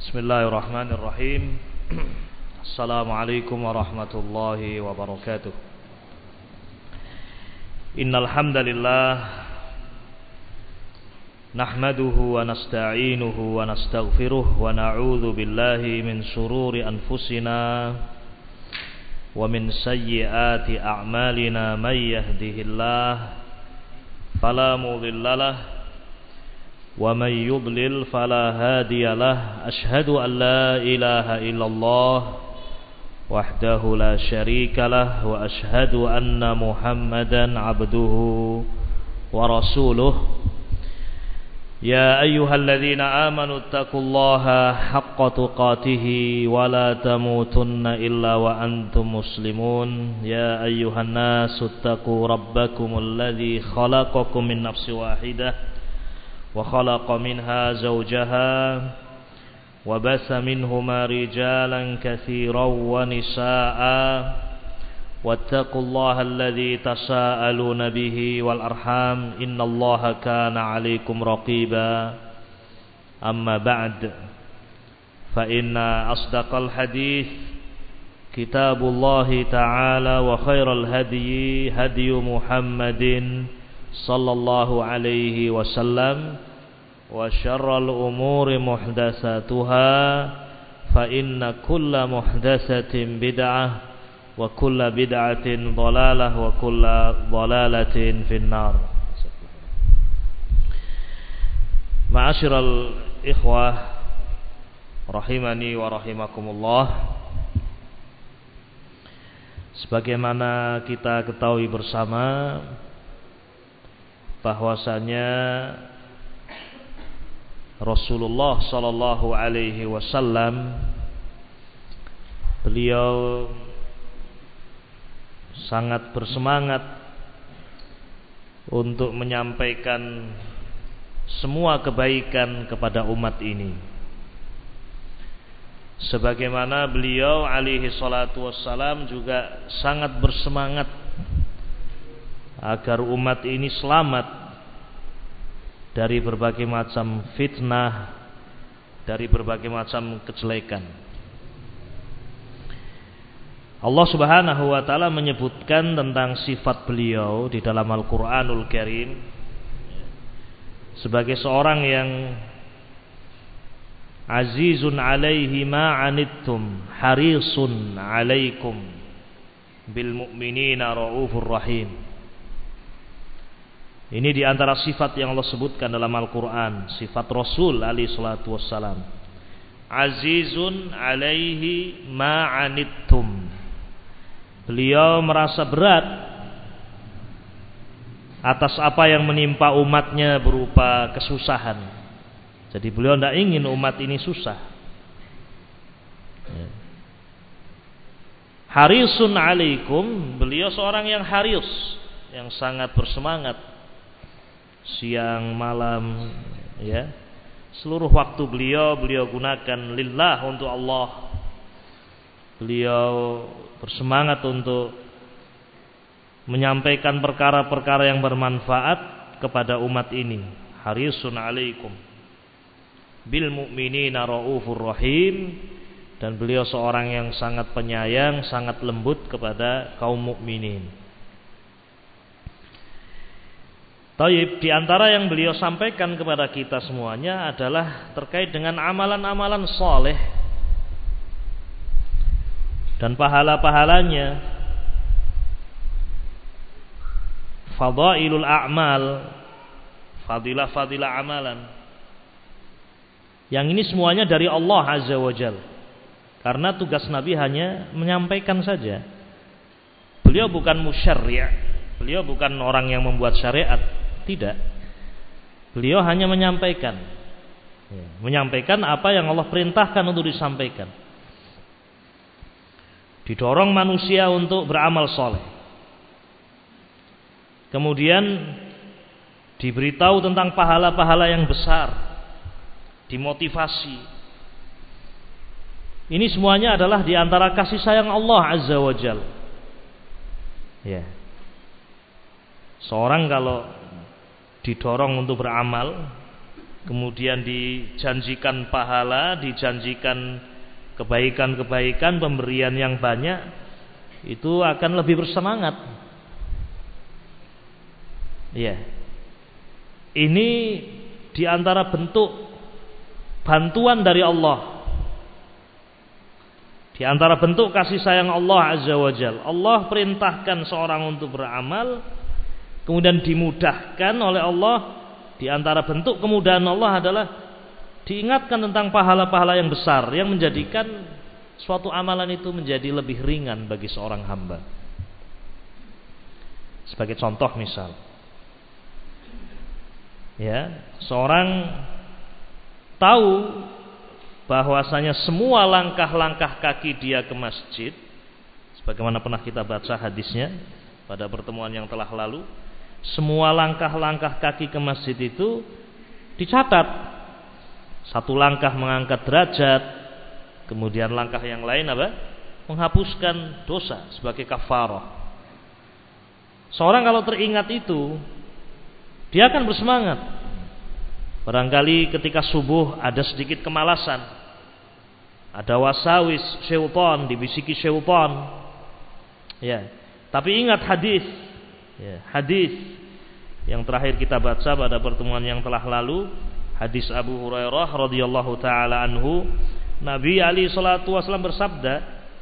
Bismillahirrahmanirrahim. Assalamualaikum warahmatullahi wabarakatuh. Innal hamdalillah nahmaduhu wa nasta'inuhu wa nastaghfiruh wa na'udzu billahi min shururi anfusina wa min sayyiati a'malina may yahdihillahu fala mudhillalah wa may yudlil fala hadiyalah. Asyhadu an la ilaha illallah wahdahu la syarikalah wa asyhadu anna Muhammadan abduhu wa rasuluh. Ya ayyuhalladzina amanu taqullaha haqqa tuqatih wa la tamutunna illa wa antum muslimun. Ya ayyuhan nasu taqu rabbakumul ladzi khalaqakum min nafsin wahidah wa khalaqa minha zawjaha wa basa minhuma rijalan katsiran wa nisaa wattaqullaha alladzi tasaaluna bihi wal arham innallaha kana 'alaikum raqiba. Amma ba'd, fa inna asdaqal hadits kitabullahi ta'ala wa khairal hadyi hadyu Muhammadin sallallahu alaihi wasallam wa syarral umuri muhdatsatuha fa inna kulla muhdatsatin bid'ah wa kulla bid'atin dhalalah wa kulla dhalalatin finnar. Ma'asyiral ikhwah rahimani wa rahimakumullah. Sebagaimana kita ketahui bersama bahwasanya Rasulullah sallallahu alaihi wasallam beliau sangat bersemangat untuk menyampaikan semua kebaikan kepada umat ini. Sebagaimana beliau alaihi salatu wassalam juga sangat bersemangat agar umat ini selamat dari berbagai macam fitnah, dari berbagai macam kejelekan. Allah Subhanahu wa taala menyebutkan tentang sifat beliau di dalam Al-Qur'anul Karim sebagai seorang yang azizun 'alaihi ma 'anittum harisun 'alaikum bil mu'minina raufur rahim. Ini di antara sifat yang Allah sebutkan dalam Al-Quran, sifat Rasul alaihi salatu wassalam. Azizun alaihi ma'anittum. Beliau merasa berat atas apa yang menimpa umatnya berupa kesusahan. Jadi beliau tidak ingin umat ini susah. Harisun alaikum, beliau seorang yang haris, yang sangat bersemangat. Siang malam, ya, seluruh waktu beliau gunakan lillah, untuk Allah. Beliau bersemangat untuk menyampaikan perkara-perkara yang bermanfaat kepada umat ini. Harisun alaikum bil mu'minina raufur rahim. Dan beliau seorang yang sangat penyayang, sangat lembut kepada kaum mukminin. Taib, di antara yang beliau sampaikan kepada kita semuanya adalah terkait dengan amalan-amalan soleh dan pahala-pahalanya, fadailul a'mal, fadilah-fadilah amalan. Yang ini semuanya dari Allah Azza wa Jalla. Karena tugas Nabi hanya menyampaikan saja. Beliau bukan musyarri', beliau bukan orang yang membuat syariat. Tidak. Beliau hanya menyampaikan apa yang Allah perintahkan untuk disampaikan. Didorong manusia untuk beramal soleh. Kemudian diberitahu tentang pahala-pahala yang besar, dimotivasi. Ini semuanya adalah di antara kasih sayang Allah Azza wa Jalla. Ya. Seorang kalau didorong untuk beramal, kemudian dijanjikan pahala, dijanjikan kebaikan-kebaikan, pemberian yang banyak, itu akan lebih bersemangat. Iya. Ini diantara bentuk bantuan dari Allah, di antara bentuk kasih sayang Allah Azza wa Jalla. Allah perintahkan seorang untuk beramal, kemudian dimudahkan oleh Allah. Di antara bentuk kemudahan Allah adalah diingatkan tentang pahala-pahala yang besar yang menjadikan suatu amalan itu menjadi lebih ringan bagi seorang hamba. Sebagai contoh misal, ya, seorang tahu bahwasanya semua langkah-langkah kaki dia ke masjid, sebagaimana pernah kita baca hadisnya pada pertemuan yang telah lalu, semua langkah-langkah kaki ke masjid itu dicatat. Satu langkah mengangkat derajat, kemudian langkah yang lain apa? Menghapuskan dosa sebagai kafarah. Seorang kalau teringat itu, dia akan bersemangat. Barangkali ketika subuh ada sedikit kemalasan, ada wasawis syaitan, dibisiki syaitan, ya. Tapi ingat hadis, ya, hadis yang terakhir kita baca pada pertemuan yang telah lalu, hadis Abu Hurairah radhiyallahu taala anhu, Nabi alaihi salatu wasallam bersabda,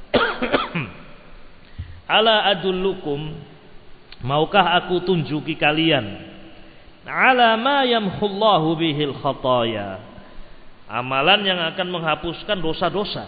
"Ala adullukum, maukah aku tunjuki kalian, ala ma yamhullahu bihil khataya, amalan yang akan menghapuskan dosa-dosa,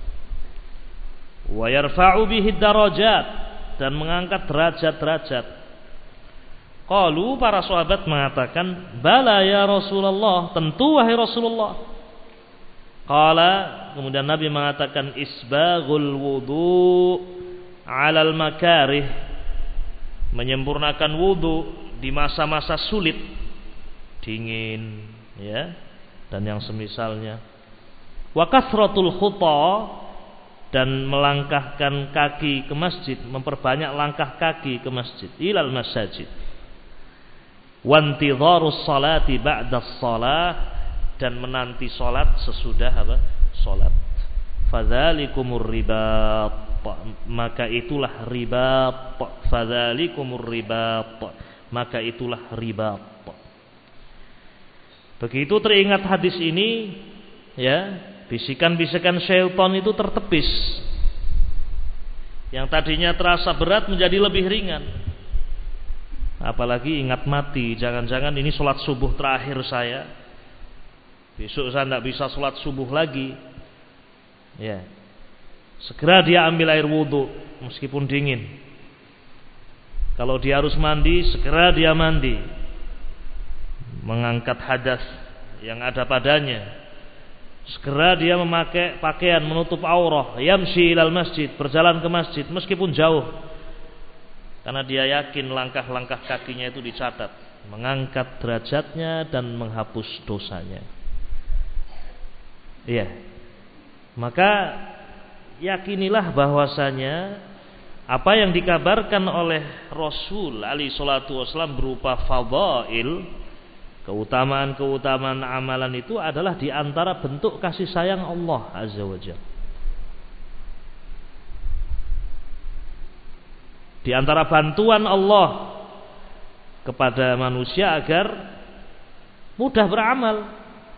wa yarfa'u bihid darajat, dan mengangkat derajat-derajat." Qalu, para sahabat mengatakan, "Bala ya Rasulullah, tentu wahai Rasulullah." Qala, kemudian Nabi mengatakan, "Isbaghul wudu 'alal makarih," menyempurnakan wudu di masa-masa sulit, dingin, ya, dan yang semisalnya. Wa kasratul khuta, dan melangkahkan kaki ke masjid, memperbanyak langkah kaki ke masjid, ilal masajid. Wantidharus salati ba'das salah, dan menanti salat sesudah apa? Salat. Fadzalikumur ribat, maka itulah ribat. Fadzalikumur ribat, maka itulah ribat. Begitu teringat hadis ini, ya, bisikan-bisikan syaitan itu tertepis. Yang tadinya terasa berat menjadi lebih ringan. Apalagi ingat mati, jangan-jangan ini sholat subuh terakhir saya, besok saya tidak bisa sholat subuh lagi, ya, segera dia ambil air wudhu meskipun dingin. Kalau dia harus mandi, segera dia mandi, mengangkat hadas yang ada padanya, segera dia memakai pakaian menutup aurah, yamshi ilal masjid, berjalan ke masjid meskipun jauh, karena dia yakin langkah-langkah kakinya itu dicatat, mengangkat derajatnya dan menghapus dosanya. Iya. Maka yakinilah bahwasanya apa yang dikabarkan oleh Rasul alaihi salatu wasallam berupa fadhail, keutamaan-keutamaan amalan itu adalah di antara bentuk kasih sayang Allah Azza wa Jalla. Di antara bantuan Allah kepada manusia agar mudah beramal.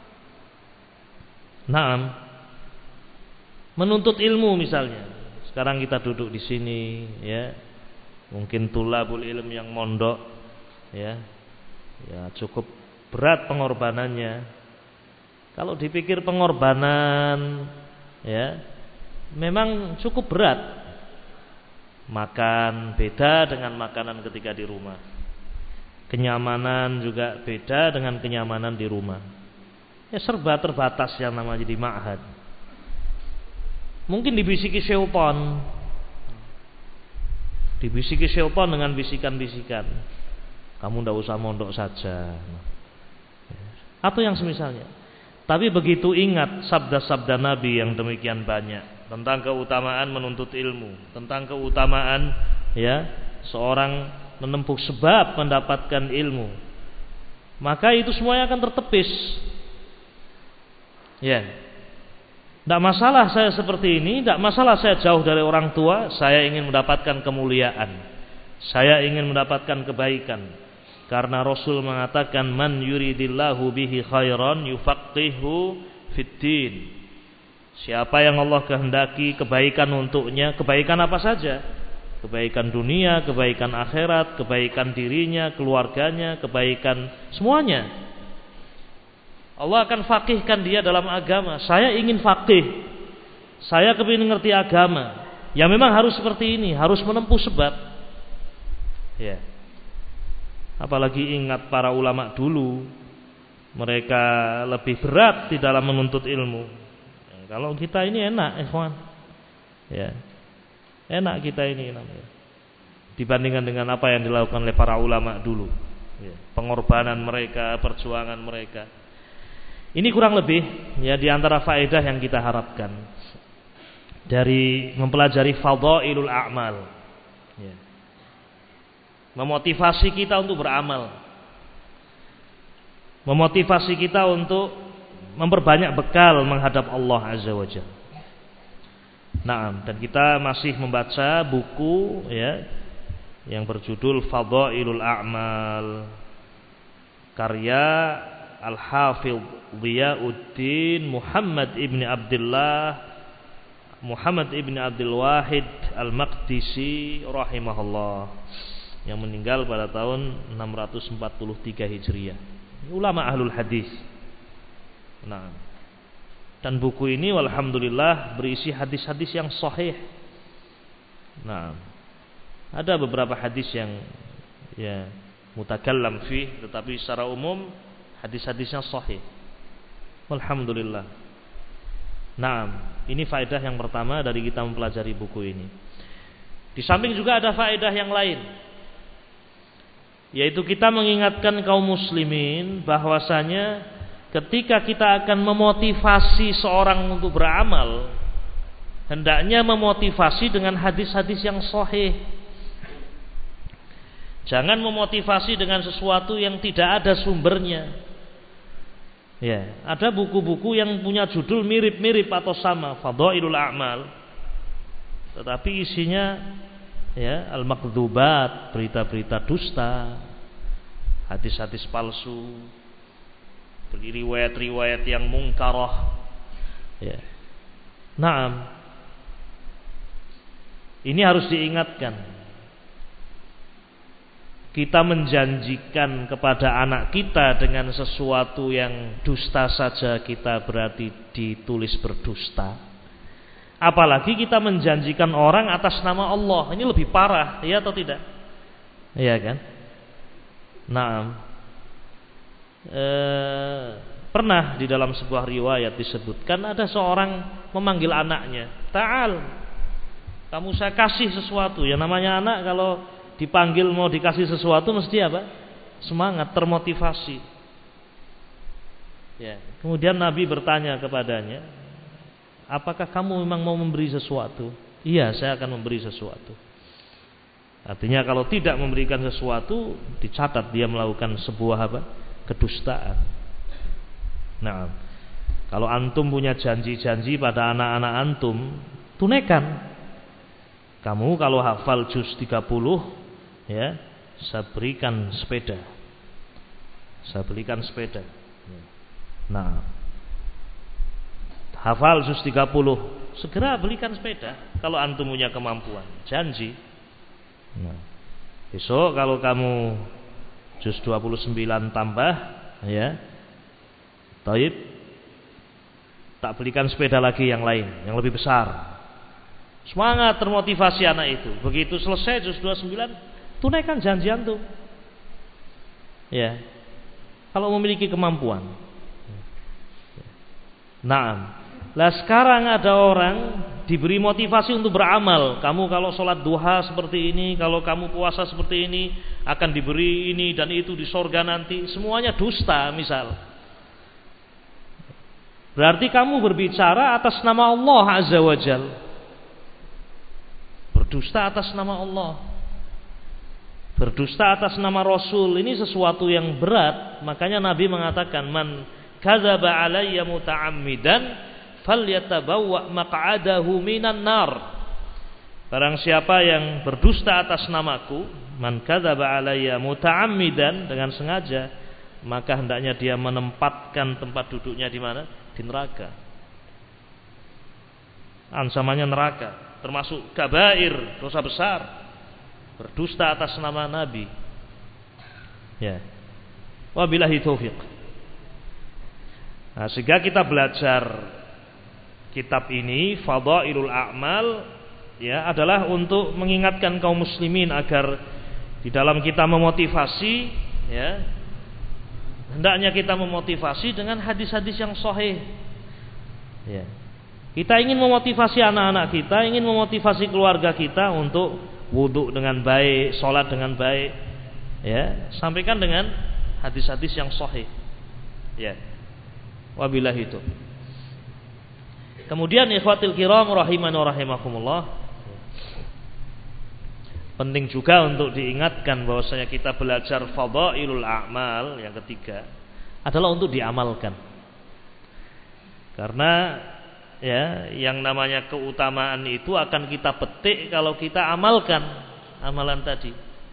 Naam, menuntut ilmu misalnya. Sekarang kita duduk di sini, ya, mungkin tulabul ilm yang mondok, ya cukup berat pengorbanannya. Kalau dipikir pengorbanan, ya, memang cukup berat. Makan beda dengan makanan ketika di rumah. Kenyamanan juga beda dengan kenyamanan di rumah. Ya serba terbatas yang namanya di ma'had. Mungkin dibisiki syaitan. Dibisiki syaitan dengan bisikan-bisikan. Kamu tidak usah mondok saja. Atau yang semisalnya. Tapi begitu ingat sabda-sabda Nabi yang demikian banyak tentang keutamaan menuntut ilmu, tentang keutamaan, ya, seorang menempuh sebab mendapatkan ilmu, maka itu semuanya akan tertepis. Ya. Tidak masalah saya seperti ini, tidak masalah saya jauh dari orang tua, saya ingin mendapatkan kemuliaan, saya ingin mendapatkan kebaikan. Karena Rasul mengatakan man yuridillahu bihi khairan yufaqihu fiddin. Siapa yang Allah kehendaki kebaikan untuknya, kebaikan apa saja? Kebaikan dunia, kebaikan akhirat, kebaikan dirinya, keluarganya, kebaikan semuanya. Allah akan faqihkan dia dalam agama. Saya ingin faqih, saya kepingin ngerti agama. Ya memang harus seperti ini, harus menempuh sebab. Ya. Apalagi ingat para ulama dulu, mereka lebih berat di dalam menuntut ilmu. Kalau kita ini enak, ikhwan. Ya. Enak kita ini namanya. Dibandingkan dengan apa yang dilakukan oleh para ulama dulu. Ya. Pengorbanan mereka, perjuangan mereka. Ini kurang lebih ya di antara faedah yang kita harapkan dari mempelajari fadhailul a'mal. Ya. Memotivasi kita untuk beramal, memotivasi kita untuk memperbanyak bekal menghadap Allah Azza wa Jalla. Nah, dan kita masih membaca buku ya yang berjudul Fadhailul A'mal karya Al-Hafidh Dhiyauddin Muhammad ibn Abdul Wahid Al-Maqdisi rahimahullah, yang meninggal pada tahun 643 Hijriah. Ulama ahlul hadis. Nah, dan buku ini walhamdulillah berisi hadis-hadis yang sahih. Nah, ada beberapa hadis yang ya mutakallam fi, tetapi secara umum hadis-hadisnya sahih. Walhamdulillah. Nah, ini faedah yang pertama dari kita mempelajari buku ini. Di samping juga ada faedah yang lain, yaitu kita mengingatkan kaum muslimin bahwasanya ketika kita akan memotivasi seorang untuk beramal, hendaknya memotivasi dengan hadis-hadis yang sahih. Jangan memotivasi dengan sesuatu yang tidak ada sumbernya. Ya, ada buku-buku yang punya judul mirip-mirip atau sama, Fadhailul A'mal, tetapi isinya ya al-makdzubat, berita-berita dusta, hadis-hadis palsu, riwayat-riwayat yang mungkarah. Ya. Naam. Ini harus diingatkan. Kita menjanjikan kepada anak kita dengan sesuatu yang dusta saja, kita berarti ditulis berdusta. Apalagi kita menjanjikan orang atas nama Allah. Ini lebih parah, ya atau tidak? Iya kan? Nah, pernah di dalam sebuah riwayat disebutkan ada seorang memanggil anaknya, "Ta'al, kamu saya kasih sesuatu." Ya namanya anak kalau dipanggil mau dikasih sesuatu mesti apa? Semangat, termotivasi. Ya. Kemudian Nabi bertanya kepadanya, "Apakah kamu memang mau memberi sesuatu?" "Iya, saya akan memberi sesuatu." Artinya kalau tidak memberikan sesuatu, dicatat dia melakukan sebuah apa? Kedustaan. Nah, kalau antum punya janji-janji pada anak-anak antum, tunaikan. Kamu kalau hafal juz 30, ya, saya berikan sepeda. Saya belikan sepeda. Nah, hafal juz 30, segera belikan sepeda kalau antum punya kemampuan. Janji. Nah, besok kalau kamu juz 29 tambah, ya, taib, tak belikan sepeda lagi yang lain, yang lebih besar. Semangat, termotivasi anak itu. Begitu selesai juz 29, tunaikan janji antum. Ya, kalau memiliki kemampuan. Nah, lah sekarang ada orang diberi motivasi untuk beramal. Kamu kalau sholat duha seperti ini, kalau kamu puasa seperti ini, akan diberi ini dan itu di sorga nanti. Semuanya dusta misal. Berarti kamu berbicara atas nama Allah Azza wa Jal. Berdusta atas nama Allah, berdusta atas nama Rasul. Ini sesuatu yang berat. Makanya Nabi mengatakan, man kadzaba alayya muta'ammidan falyatabawwa maq'adahu minan nar. Barang siapa yang berdusta atas namaku, man kadzaba alayya muta'ammidan, dengan sengaja, maka hendaknya dia menempatkan tempat duduknya di mana? Di neraka. Ancamannya neraka, termasuk kabair, dosa besar, berdusta atas nama Nabi. Ya. Wabillahi taufiq. Nah, sehingga kita belajar kitab ini, Fadailul A'mal, ya, adalah untuk mengingatkan kaum muslimin agar di dalam kita memotivasi, ya, hendaknya kita memotivasi dengan hadis-hadis yang sahih. Ya. Kita ingin memotivasi anak-anak kita, ingin memotivasi keluarga kita untuk wudu dengan baik, sholat dengan baik, ya, sampaikan dengan hadis-hadis yang sahih. Ya. Wabillahi itu. Kemudian ikhwatil kiram rahimani wa rahimakumullah, penting juga untuk diingatkan bahwasanya kita belajar fadailul a'mal yang ketiga adalah untuk diamalkan. Karena ya, yang namanya keutamaan itu akan kita petik kalau kita amalkan amalan tadi.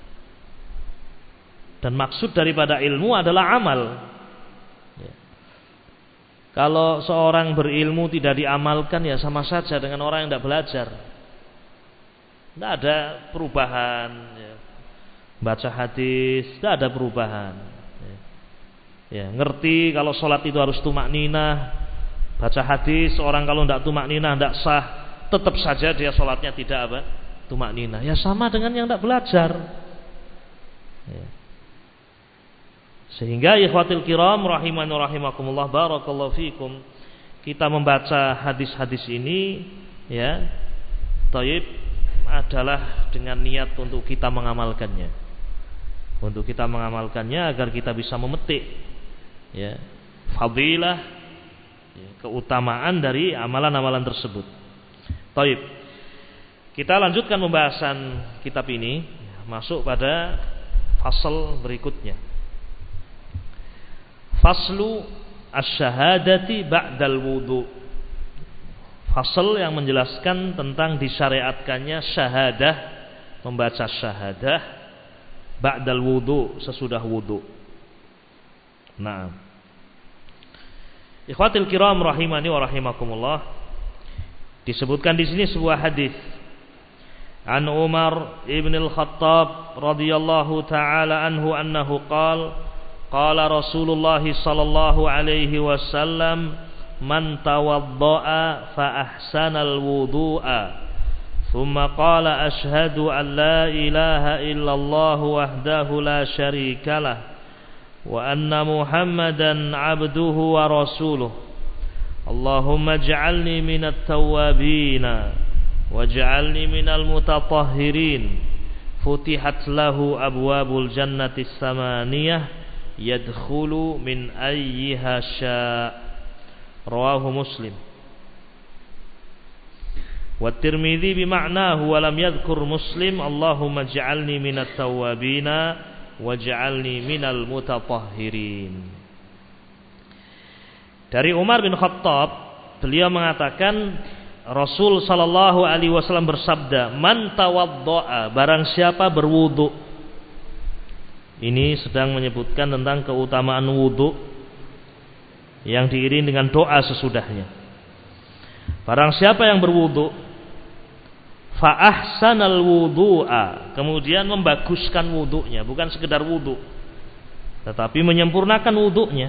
Dan maksud daripada ilmu adalah amal. Ya. Kalau seorang berilmu tidak diamalkan, ya sama saja dengan orang yang tidak belajar. Tidak ada perubahan, ya. Baca hadis tidak ada perubahan, ya. Ya, ngerti kalau sholat itu harus tumakninah. Baca hadis, orang kalau tidak tumakninah tidak sah, tetap saja dia sholatnya tidak apa? Tumakninah. Ya sama dengan yang tidak belajar, ya. Sehingga ikhwatil kiram rahimani rahimakumullah, barakallahu fikum, kita membaca hadis-hadis ini, ya, thayyib, adalah dengan niat untuk kita mengamalkannya. Untuk kita mengamalkannya agar kita bisa memetik, ya, fadilah, ya, keutamaan dari amalan-amalan tersebut. Baik. Kita lanjutkan pembahasan kitab ini, masuk pada fasal berikutnya. Faslu asy-syahadati ba'dal wudu. Fasal yang menjelaskan tentang disyariatkannya syahadah, membaca syahadah ba'dal wudu, sesudah wudu. Nah, ikhwatil kiram rahimani wa rahimakumullah, disebutkan di sini sebuah hadis an Umar ibn al-Khattab radhiyallahu taala anhu annahu qala Rasulullah sallallahu alaihi wasallam man tawadda'a fa ahsanal wudu'a thumma qala ashhadu an la ilaha illallah wahdahu la syarika lah wa anna muhammadan abduhu wa rasuluh Allahumma ij'alni minat tawwabin waj'alni minal mutatahhirin futihat lahu abwabul jannati samaniyah yadkhulu min ayyiha syaa' rawahu Muslim wa Tirmidzi bima'nahu wa lam yadhkur Muslim Allahumma ij'alni minat tawwabin waj'alni minal mutatahhirin. Dari Umar bin Khattab, beliau mengatakan Rasul sallallahu alaihi wasallam bersabda, man tawaddaa, barang siapa berwudu. Ini sedang menyebutkan tentang keutamaan wudu yang diiringi dengan doa sesudahnya. Barang siapa yang berwudu, fa ahsanal wudu'a, kemudian membaguskan wudunya, bukan sekedar wudu, tetapi menyempurnakan wudunya.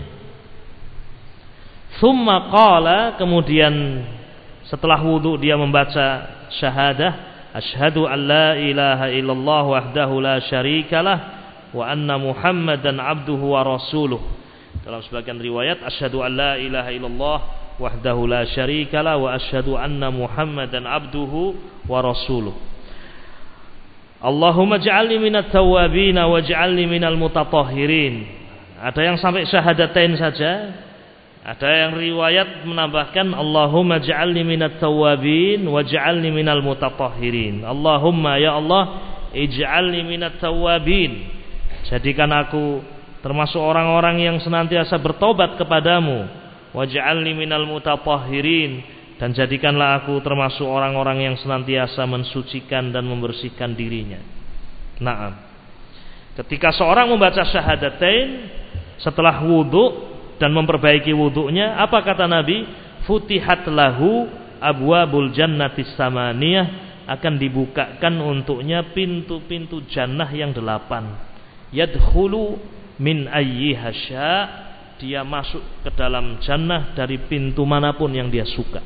Tsumma qala, kemudian setelah wudu dia membaca syahadah, asyhadu an la ilaha illallah wahdahu la syarikalah wa anna muhammadan abduhu wa rasuluh. Dalam sebagian riwayat asyhadu an la ilaha illallah wahdahu la syarikalah wa asyhadu anna muhammadan abduhu wa rasuluh. Allahumma ij'alni minat tawwabin waj'alni minal mutatahhirin. Ada yang sampai syahadatain saja, ada yang riwayat menambahkan Allahumma ij'alni minat tawwabin waj'alni minal mutatahhirin. Allahumma, ya Allah, ij'alni minat tawwabin, jadikan aku termasuk orang-orang yang senantiasa bertobat kepadamu. Waj'alni minal mutatahhirin, dan jadikanlah aku termasuk orang-orang yang senantiasa mensucikan dan membersihkan dirinya. Naam. Ketika seorang membaca syahadatain setelah wudu dan memperbaiki wudunya, apa kata Nabi? Futihat lahu abwabul jannatis samaniyah, akan dibukakan untuknya pintu-pintu jannah yang 8. Yadkhulu min ayyiha sya', dia masuk ke dalam jannah dari pintu manapun yang dia suka.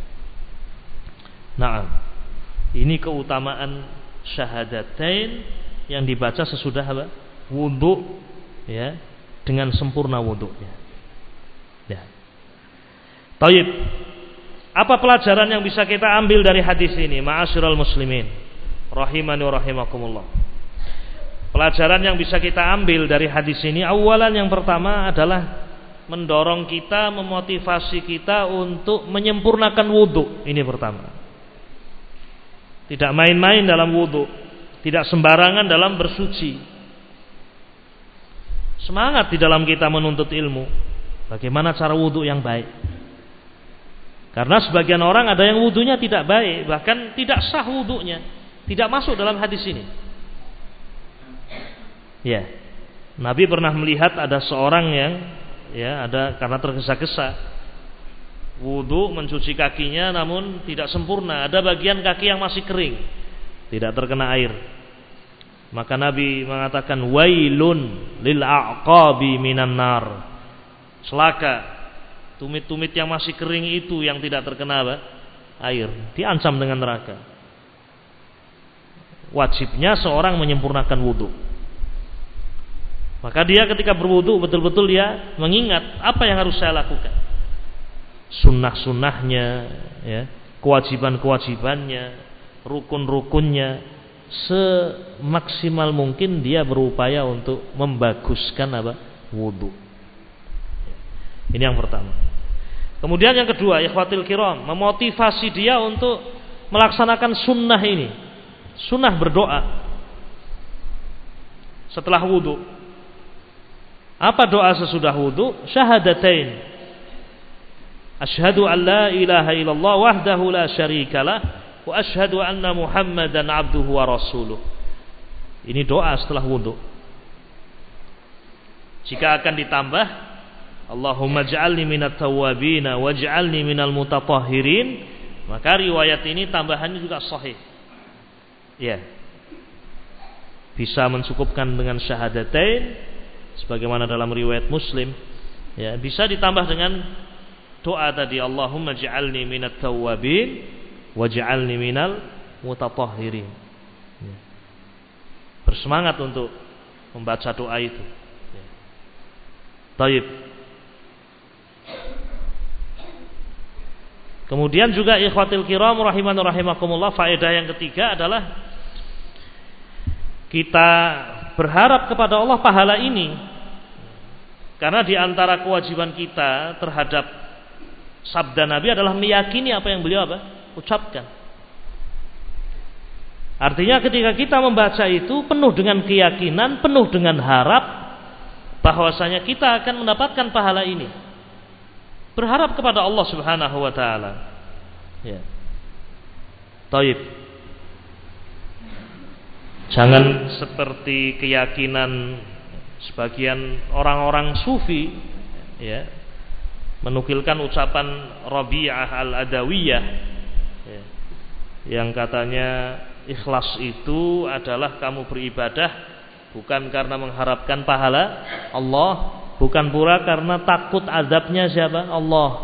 Naam. Ini keutamaan syahadatain yang dibaca sesudah apa? Wudu, ya, dengan sempurna wudunya. Ya. Taib. Apa pelajaran yang bisa kita ambil dari hadis ini? Ma'asyiral muslimin, rahimani wa rahimakumullah. Pelajaran yang bisa kita ambil dari hadis ini, awalan yang pertama adalah mendorong kita, memotivasi kita untuk menyempurnakan wudu. Ini pertama. Tidak main-main dalam wudu, tidak sembarangan dalam bersuci. Semangat di dalam kita menuntut ilmu. Bagaimana cara wudu yang baik? Karena sebagian orang ada yang wudunya tidak baik, bahkan tidak sah wudunya, tidak masuk dalam hadis ini. Ya, Nabi pernah melihat ada seorang yang, ya, ada karena tergesa-gesa wudu mencuci kakinya, namun tidak sempurna. Ada bagian kaki yang masih kering, tidak terkena air. Maka Nabi mengatakan, wailun lil a'qabi minan nar. Celaka tumit-tumit yang masih kering itu yang tidak terkena air, diancam dengan neraka. Wajibnya seorang menyempurnakan wudu. Maka dia ketika berwudu betul-betul dia mengingat apa yang harus saya lakukan, sunnah-sunnahnya, ya, kewajiban-kewajibannya, rukun-rukunnya. Semaksimal mungkin dia berupaya untuk membaguskan wudu. Ini yang pertama. Kemudian yang kedua, ikhwatil kiram, memotivasi dia untuk melaksanakan sunnah ini, sunnah berdoa setelah wudu. Apa doa sesudah wudu? Syahadatain. Asyhadu an la ilaha illallah wahdahu la syarikalah wa asyhadu anna Muhammadan abduhu wa rasuluh. Ini doa setelah wudu. Jika akan ditambah, Allahumma ja'alni minat tawwabina waj'alni minal mutatahhirin, maka riwayat ini tambahannya juga sahih. Ya. Bisa mencukupkan dengan syahadatain sebagaimana dalam riwayat Muslim, ya, bisa ditambah dengan doa tadi, Allahumma ja'alni minat tawwabin waj'alni minal mutatahhirin. Ya. Bersemangat untuk membaca doa itu. Ya. Taib. Kemudian juga ikhwatil kiram rahimani rahimakumullah, faedah yang ketiga adalah kita berharap kepada Allah pahala ini. Karena di antara kewajiban kita terhadap sabda Nabi adalah meyakini apa yang beliau ucapkan. Artinya ketika kita membaca itu penuh dengan keyakinan, penuh dengan harap bahwasanya kita akan mendapatkan pahala ini. Berharap kepada Allah Subhanahu wa taala. Ya. Taib. Jangan seperti keyakinan sebagian orang-orang sufi, ya, menukilkan ucapan Rabi'ah al-Adawiyah, ya, yang katanya ikhlas itu adalah kamu beribadah bukan karena mengharapkan pahala Allah, bukan pula karena takut azabnya siapa? Allah.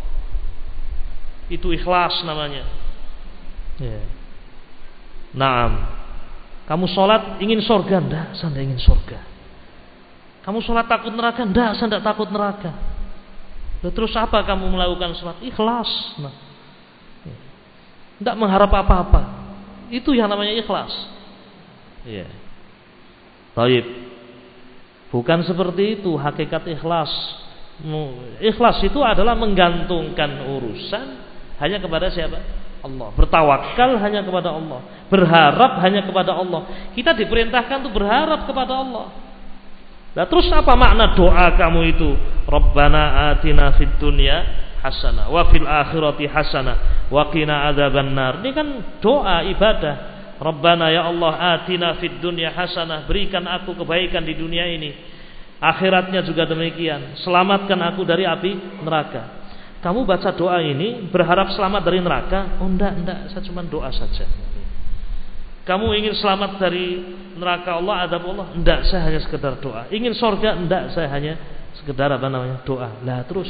Itu ikhlas namanya. Ya. Naam. Kamu sholat ingin surga? Enggak, saya tidak ingin surga. Kamu sholat takut neraka? Enggak, saya tidak takut neraka. Terus apa kamu melakukan sholat? Ikhlas. Nah, tidak mengharap apa-apa. Itu yang namanya ikhlas. Iya. Taib. Bukan seperti itu hakikat ikhlas. Ikhlas itu adalah menggantungkan urusan hanya kepada siapa? Allah. Bertawakal hanya kepada Allah. Berharap hanya kepada Allah. Kita diperintahkan untuk berharap kepada Allah. Nah, terus apa makna doa kamu itu? Rabbana atina fid dunya hasanah wa fil akhirati hasanah wa qina adzabannar. Ini kan doa ibadah. Rabbana ya Allah atina fid dunya hasanah, berikan aku kebaikan di dunia ini. Akhiratnya juga demikian. Selamatkan aku dari api neraka. Kamu baca doa ini berharap selamat dari neraka? Oh enggak, saya cuma doa saja. Kamu ingin selamat dari neraka Allah, adab Allah? Enggak, saya hanya sekedar doa. Ingin surga? Enggak, saya hanya sekedar doa. Lah terus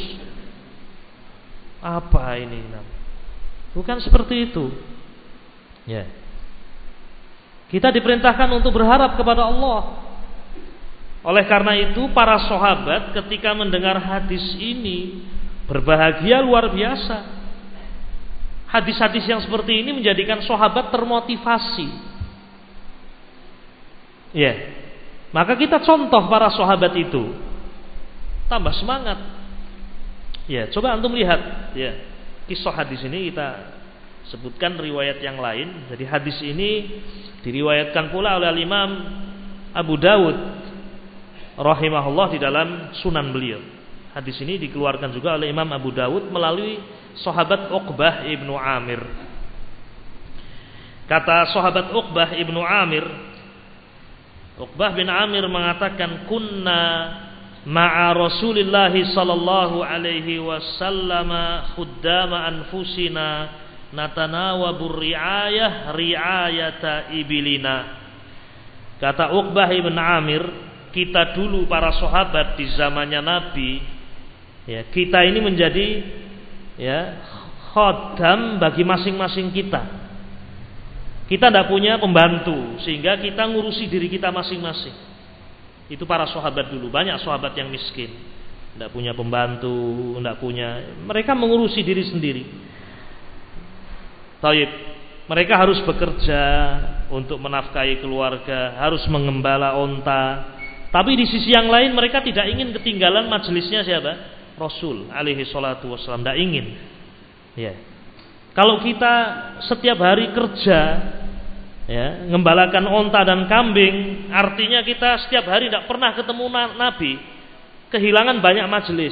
apa ini? Bukan seperti itu. Ya. Kita diperintahkan untuk berharap kepada Allah. Oleh karena itu para sahabat ketika mendengar hadis ini berbahagia luar biasa. Hadis-hadis yang seperti ini menjadikan sahabat termotivasi. Ya. Maka kita contoh para sahabat itu. Tambah semangat. Ya, coba antum lihat ya. Kisah hadis ini kita sebutkan riwayat yang lain. Jadi hadis ini diriwayatkan pula oleh Imam Abu Dawud rahimahullah di dalam Sunan beliau. Hadis ini dikeluarkan juga oleh Imam Abu Dawud melalui sahabat Uqbah ibnu Amir. Kata sahabat Uqbah ibnu Amir, Uqbah bin Amir mengatakan, kunna ma'a Rasulillah sallallahu alaihi wasallam khuddama anfusina natanawabu riayata ibilina. Kata Uqbah ibn Amir, kita dulu para sahabat di zamannya Nabi, ya, kita ini menjadi ya khodam bagi masing-masing kita. Kita tidak punya pembantu sehingga kita ngurusi diri kita masing-masing. Itu para sahabat dulu. Banyak sahabat yang miskin, tidak punya pembantu, tidak punya. Mereka mengurusi diri sendiri. Taib. Mereka harus bekerja untuk menafkahi keluarga, harus mengembala onta. Tapi di sisi yang lain mereka tidak ingin ketinggalan majelisnya siapa? Rasul alaihi salatu wassalam. Tidak ingin. Ya. Kalau kita setiap hari kerja, ya, ngembalakan onta dan kambing, artinya kita setiap hari tidak pernah ketemu Nabi, kehilangan banyak majelis.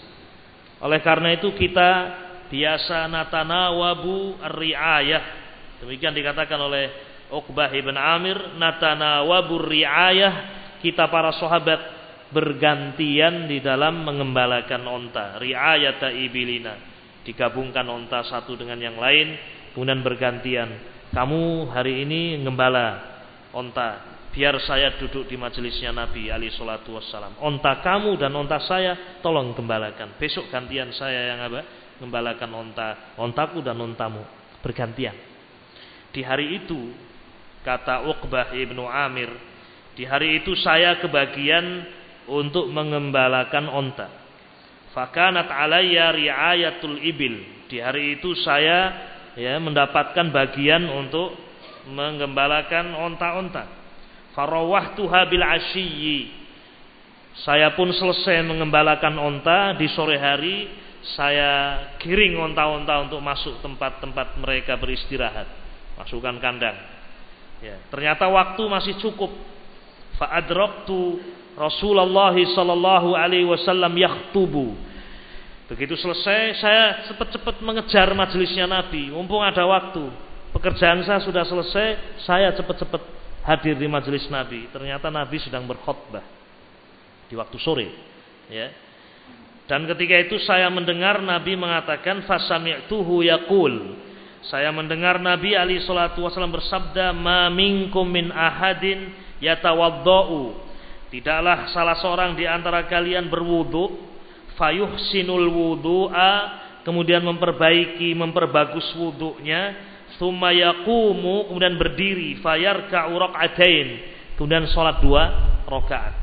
Oleh karena itu kita biasa natanawabu riayah. Demikian dikatakan oleh Uqbah ibn Amir, natanawabu riayah, kita para sahabat bergantian di dalam mengembalakan onta. Riayata ibilina, digabungkan onta satu dengan yang lain, kemudian bergantian. Kamu hari ini ngembala onta, biar saya duduk di majelisnya Nabi alaihi salatu wassalam. Onta kamu dan onta saya tolong gembalakan. Besok gantian saya yang gembalakan ontaku dan ontamu, bergantian. Di hari itu, kata Uqbah ibnu Amir, di hari itu saya kebagian untuk mengembalakan onta. Fakanat alayya riayatul ibil. Di hari itu saya mendapatkan bagian untuk menggembalakan onta-onta. Farawahtuha bil ashiyyi. Saya pun selesai mengembalakan onta di sore hari, saya giring onta-onta untuk masuk tempat-tempat mereka beristirahat, masukkan kandang. Ya, ternyata waktu masih cukup. Fa adraktu Rasulullah sallallahu alaihi wasallam yakhtubu. Begitu selesai, saya cepat-cepat mengejar majelisnya Nabi. Mumpung ada waktu, pekerjaan saya sudah selesai, saya cepat-cepat hadir di majelis Nabi. Ternyata Nabi sedang berkhutbah di waktu sore. Ya. Dan ketika itu saya mendengar Nabi mengatakan, fasami'tuhu yaqul. Saya mendengar Nabi alaihi salatu wasallam bersabda, ma minkum min ahadin yatawaddau. Tidaklah salah seorang di antara kalian berwudu, fayuhsinul wudu'a, kemudian memperbagus wudunya, tsumma yaqumu, kemudian berdiri, fayarka'u rak'atain, kemudian salat 2 rakaat.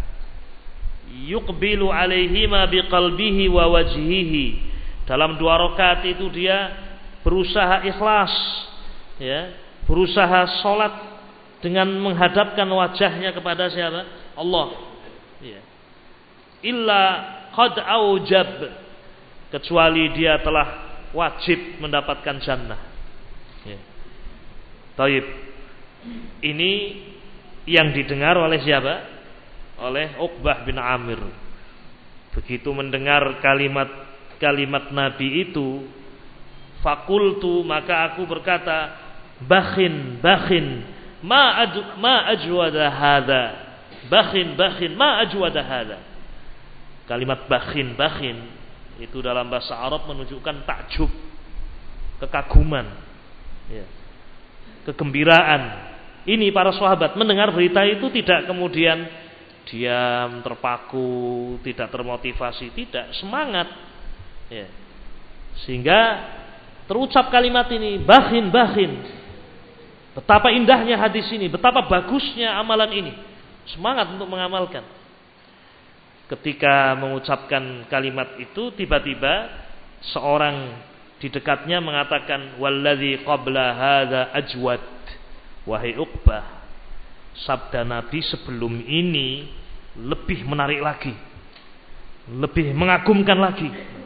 Yuqbilu alaihima biqalbihi wa wajhihi. Dalam 2 rakaat itu dia berusaha ikhlas, ya, berusaha salat dengan menghadapkan wajahnya kepada siapa? Allah. Ya. Illa qad aujab, kecuali dia telah wajib mendapatkan jannah. Ya. Taib. Ini yang didengar oleh siapa? oleh Uqbah bin Amir. Begitu mendengar kalimat Nabi itu, fakultu, maka aku berkata, bakhin, ma ajwada hadha. Bakhin, ma ajwada hadha. Kalimat bakhin itu dalam bahasa Arab menunjukkan takjub, kekaguman, ya, kegembiraan. Ini para sahabat mendengar berita itu tidak kemudian diam, terpaku, tidak termotivasi, tidak, semangat, ya. Sehingga terucap kalimat ini, bakhin. Betapa indahnya hadis ini, betapa bagusnya amalan ini. Semangat untuk mengamalkan. Ketika mengucapkan kalimat itu, tiba-tiba seorang di dekatnya mengatakan, walladzi qabla hadza ajwad. Wahai Uqbah, sabda Nabi sebelum ini lebih menarik lagi, lebih mengagumkan lagi.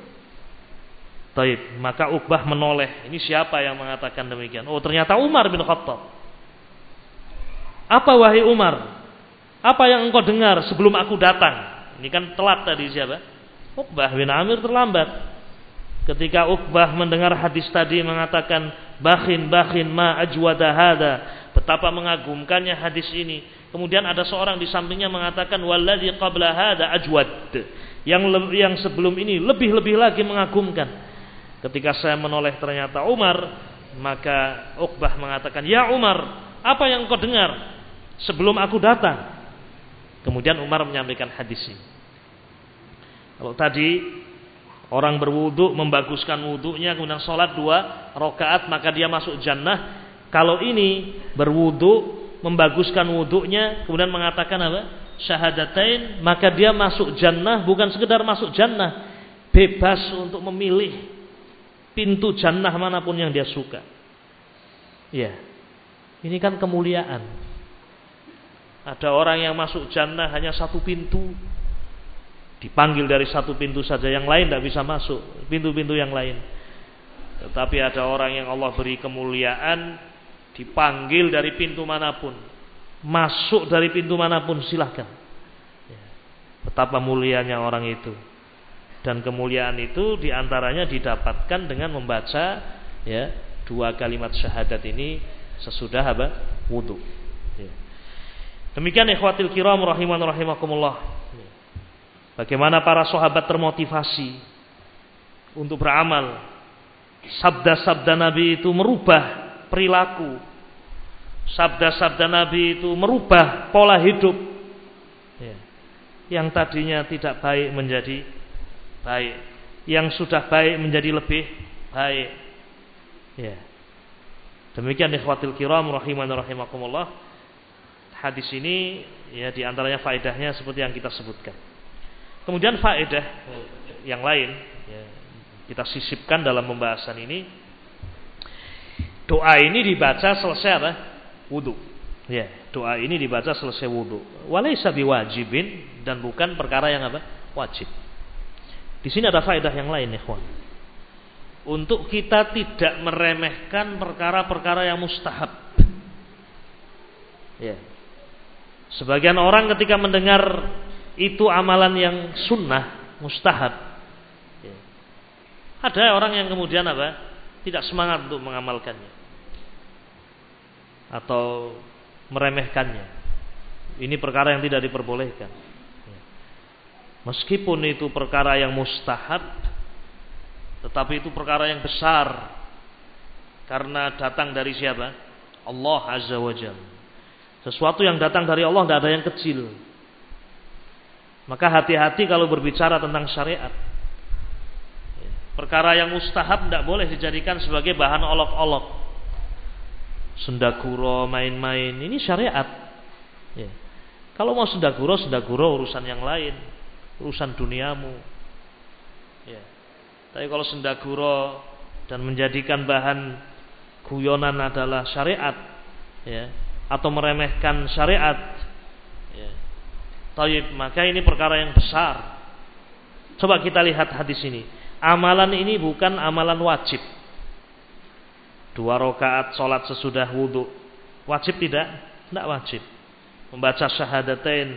Taib, maka Uqbah menoleh. Ini siapa yang mengatakan demikian? Oh, ternyata Umar bin Khattab. Apa wahai Umar? Apa yang engkau dengar sebelum aku datang? Ini kan telat tadi siapa? Uqbah bin Amir terlambat. Ketika Uqbah mendengar hadis tadi mengatakan bakhin ma ajwada hada, betapa mengagumkannya hadis ini. Kemudian ada seorang di sampingnya mengatakan walladzi qabla hada ajwad, yang sebelum ini lebih lagi mengagumkan. Ketika saya menoleh ternyata Umar, maka Uqbah mengatakan, ya Umar, apa yang kau dengar sebelum aku datang? Kemudian Umar menyampaikan hadis ini. Kalau tadi orang berwudu, membaguskan wudunya, kemudian sholat 2 rakaat, maka dia masuk jannah. Kalau ini berwudu, membaguskan wudunya, kemudian mengatakan apa? Syahadatain, maka dia masuk jannah. Bukan sekedar masuk jannah, bebas untuk memilih pintu jannah manapun yang dia suka. Ya, ini kan kemuliaan. Ada orang yang masuk jannah hanya 1 pintu, dipanggil dari 1 pintu saja, yang lain tidak bisa masuk pintu-pintu yang lain. Tetapi ada orang yang Allah beri kemuliaan, dipanggil dari pintu manapun, masuk dari pintu manapun, silahkan. Betapa mulianya orang itu. Dan kemuliaan itu diantaranya didapatkan dengan membaca, ya, 2 kalimat syahadat ini sesudah apa? Wudu. Ya. Demikian ikhwatil kiram rahiman rahimakumullah. Bagaimana para sahabat termotivasi untuk beramal. Sabda-sabda Nabi itu merubah perilaku. Sabda-sabda Nabi itu merubah pola hidup, ya. Yang tadinya tidak baik menjadi baik, yang sudah baik menjadi lebih baik, ya. Demikian ikhwatil kiram rahiman rahimakumullah. Hadis ini, ya, diantaranya faedahnya seperti yang kita sebutkan. Kemudian faedah yang lain, ya, kita sisipkan dalam pembahasan ini. Doa ini dibaca selesai apa? Wudu. Ya, doa ini dibaca selesai wudu. Walaysa biwajibin, dan bukan perkara yang apa? Wajib. Di sini ada faedah yang lain, ikhwan. Untuk kita tidak meremehkan perkara-perkara yang mustahab. Ya. Sebagian orang ketika mendengar itu amalan yang sunnah, mustahab, ya, ada orang yang kemudian apa? Tidak semangat untuk mengamalkannya atau meremehkannya. Ini perkara yang tidak diperbolehkan. Ya. Meskipun itu perkara yang mustahab, tetapi itu perkara yang besar, karena datang dari siapa? Allah Azza wa Jalla. Sesuatu yang datang dari Allah tidak ada yang kecil. Maka hati-hati kalau berbicara tentang syariat. Perkara yang mustahab tidak boleh dijadikan sebagai bahan olok-olok. Sendaguro, main-main, ini syariat. Ya. Kalau mau sendaguro urusan yang lain, urusan duniamu. Ya. Tapi kalau sendaguro dan menjadikan bahan guyonan adalah syariat, ya, atau meremehkan syariat, ya, taib, maka ini perkara yang besar. Coba kita lihat hadis ini. Amalan ini bukan amalan wajib. 2 rakaat sholat sesudah wudu, wajib tidak? Tidak wajib. Membaca syahadatain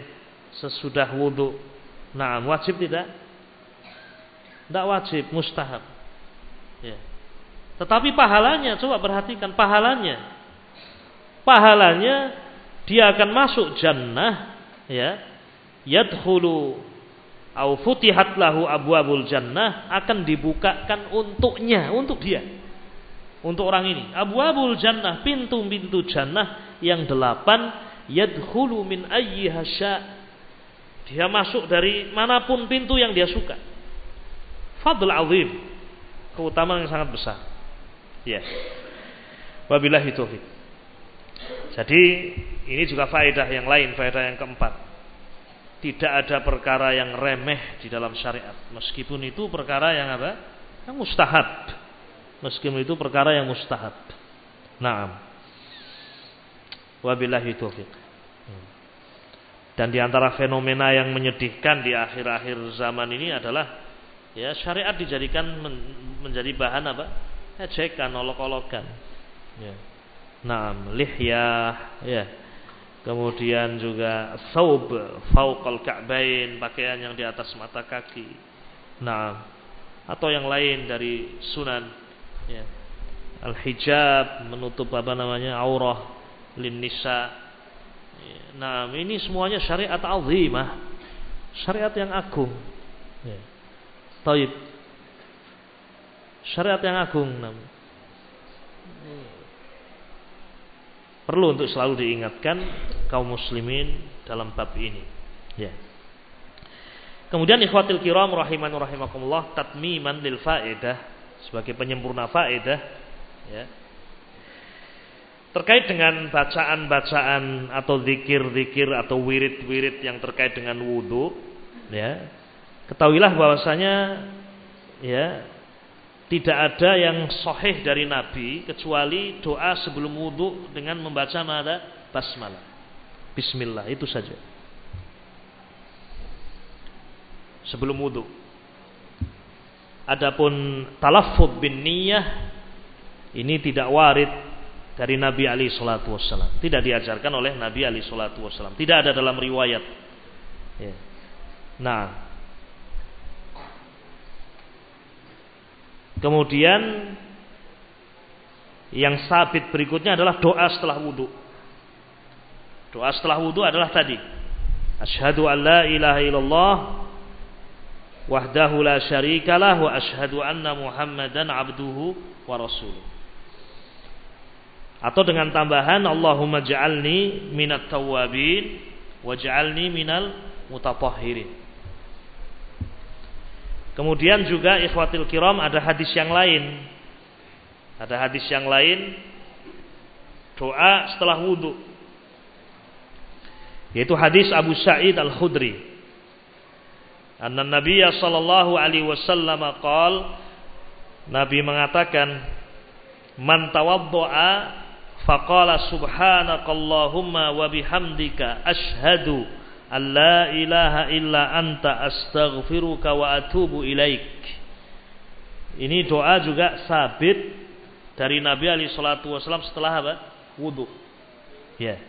sesudah wudu. Nah, wajib tidak? Tidak wajib, mustahab. Ya. Tetapi pahalanya, coba perhatikan pahalanya. Pahalanya dia akan masuk jannah, ya. Yadkhulu au futihat lahu abwabul jannah, akan dibukakan untuknya, untuk dia. Untuk orang ini, abwabul jannah, pintu-pintu jannah yang 8, yadkhulu min ayyiha sya'. Dia masuk dari manapun pintu yang dia suka. Fadl azim, keutamaan yang sangat besar. Ya. Wabillahi taufik. Jadi ini juga faedah yang lain, faedah yang keempat. Tidak ada perkara yang remeh di dalam syariat, meskipun itu perkara yang apa? Yang mustahab. Meskipun itu perkara yang mustahab. Naam. Wabillahi taufik. Dan di antara fenomena yang menyedihkan di akhir-akhir zaman ini adalah, ya, syariat dijadikan menjadi bahan apa? Ejekan, olok-olokan. Ya. Naam, lihyah, ya. Kemudian juga thawb fauqal ka'bain, pakaian yang di atas mata kaki. Naam. Atau yang lain dari sunan, ya. Al-hijab, menutup apa namanya? Aurah lin nisa. Nah, ini semuanya syariat azimah, syariat yang agung. Ya. Taib. Syariat yang agung. Perlu untuk selalu diingatkan kaum muslimin dalam bab ini. Ya. Kemudian ikhwatil kiram rahiman rahimakumullah, tatmiman lil faedah, sebagai penyempurna faedah, ya. Terkait dengan bacaan-bacaan atau zikir-zikir atau wirid-wirid yang terkait dengan wudu, ya, ketahuilah bahwasanya, ya, tidak ada yang sahih dari Nabi kecuali doa sebelum wudu dengan membaca mada basmalah, bismillah, itu saja sebelum wudu. Adapun talaffuz bin niyyah ini tidak warid dari Nabi alaihi salatu wassalam, tidak diajarkan oleh Nabi alaihi salatu wassalam, tidak ada dalam riwayat. Ya. Nah, kemudian yang sabit berikutnya adalah doa setelah wudu. Doa setelah wudu adalah tadi, asyhadu an la ilaha illallah wahdahu la syarikalah wa asyhadu anna muhammadan abduhu wa rasuluh. Atau dengan tambahan Allahumma ja'alni minat tawwabin waj'alni minal mutatahhirin. Kemudian juga ikhwatil kiram, ada hadis yang lain. Ada hadis yang lain doa setelah wudu, yaitu hadis Abu Sa'id Al-Khudri. Anna Nabiyya sallallahu alaihi wasallam qaal, Nabi mengatakan, man tawaddo'a faqala subhanakallahumma wa bihamdika asyhadu an la ilaha illa anta astaghfiruka wa atubu ilaik. Ini doa juga sabit dari Nabi alaihi salatu wasallam setelah apa? Wudu. Ya.